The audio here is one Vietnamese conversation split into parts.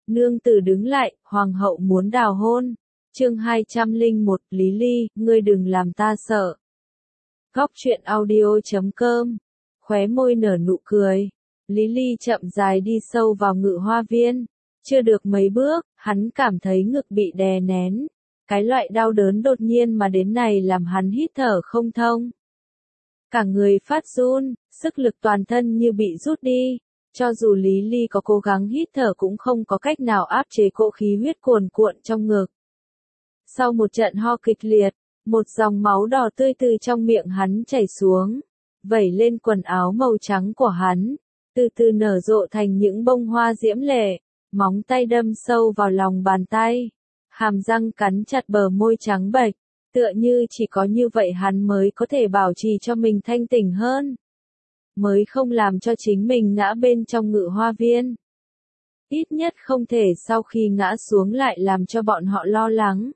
Nương tử đứng lại, hoàng hậu muốn đào hôn. Chương 201, Lý Ly, ngươi đừng làm ta sợ. Góc truyện audio.com. Khóe môi nở nụ cười. Lý Ly chậm dài đi sâu vào Ngự Hoa Viên. Chưa được mấy bước, hắn cảm thấy ngực bị đè nén. Cái loại đau đớn đột nhiên mà đến này làm hắn hít thở không thông. Cả người phát run, sức lực toàn thân như bị rút đi. Cho dù Lý Ly có cố gắng hít thở cũng không có cách nào áp chế cỗ khí huyết cuồn cuộn trong ngực. Sau một trận ho kịch liệt, một dòng máu đỏ tươi từ trong miệng hắn chảy xuống, vẩy lên quần áo màu trắng của hắn, từ từ nở rộ thành những bông hoa diễm lệ, móng tay đâm sâu vào lòng bàn tay, hàm răng cắn chặt bờ môi trắng bệch, tựa như chỉ có như vậy hắn mới có thể bảo trì cho mình thanh tỉnh hơn, mới không làm cho chính mình ngã bên trong Ngự Hoa Viên. Ít nhất không thể sau khi ngã xuống lại làm cho bọn họ lo lắng.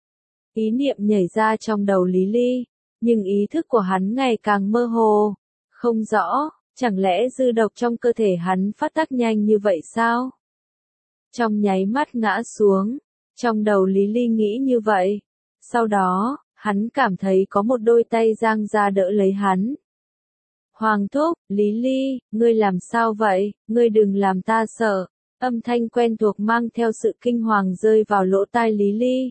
Ý niệm nhảy ra trong đầu Lý Ly, nhưng ý thức của hắn ngày càng mơ hồ, không rõ, chẳng lẽ dư độc trong cơ thể hắn phát tác nhanh như vậy sao? Trong nháy mắt ngã xuống, trong đầu Lý Ly nghĩ như vậy, sau đó, hắn cảm thấy có một đôi tay giang ra đỡ lấy hắn. Hoàng thúc, Lý Ly, ngươi làm sao vậy, ngươi đừng làm ta sợ, âm thanh quen thuộc mang theo sự kinh hoàng rơi vào lỗ tai Lý Ly.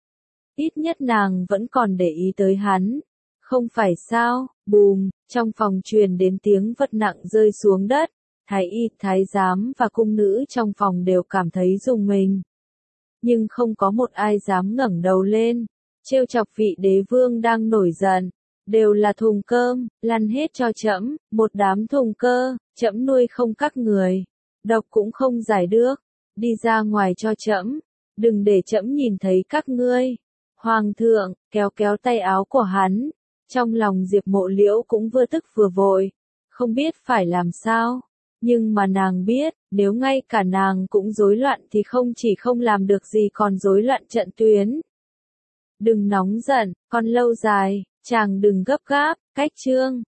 Ít nhất nàng vẫn còn để ý tới hắn. Không phải sao, bùm, trong phòng truyền đến tiếng vật nặng rơi xuống đất. Thái y, thái giám và cung nữ trong phòng đều cảm thấy rùng mình. Nhưng không có một ai dám ngẩng đầu lên. Trêu chọc vị đế vương đang nổi giận. Đều là thùng cơm, lăn hết cho trẫm, một đám thùng cơ, trẫm nuôi không các người. Độc cũng không giải được. Đi ra ngoài cho trẫm, đừng để trẫm nhìn thấy các ngươi. Hoàng thượng, kéo kéo tay áo của hắn, trong lòng Diệp Mộ Liễu cũng vừa tức vừa vội, không biết phải làm sao, nhưng mà nàng biết, nếu ngay cả nàng cũng rối loạn thì không chỉ không làm được gì còn rối loạn trận tuyến. Đừng nóng giận, còn lâu dài, chàng đừng gấp gáp, cách chương.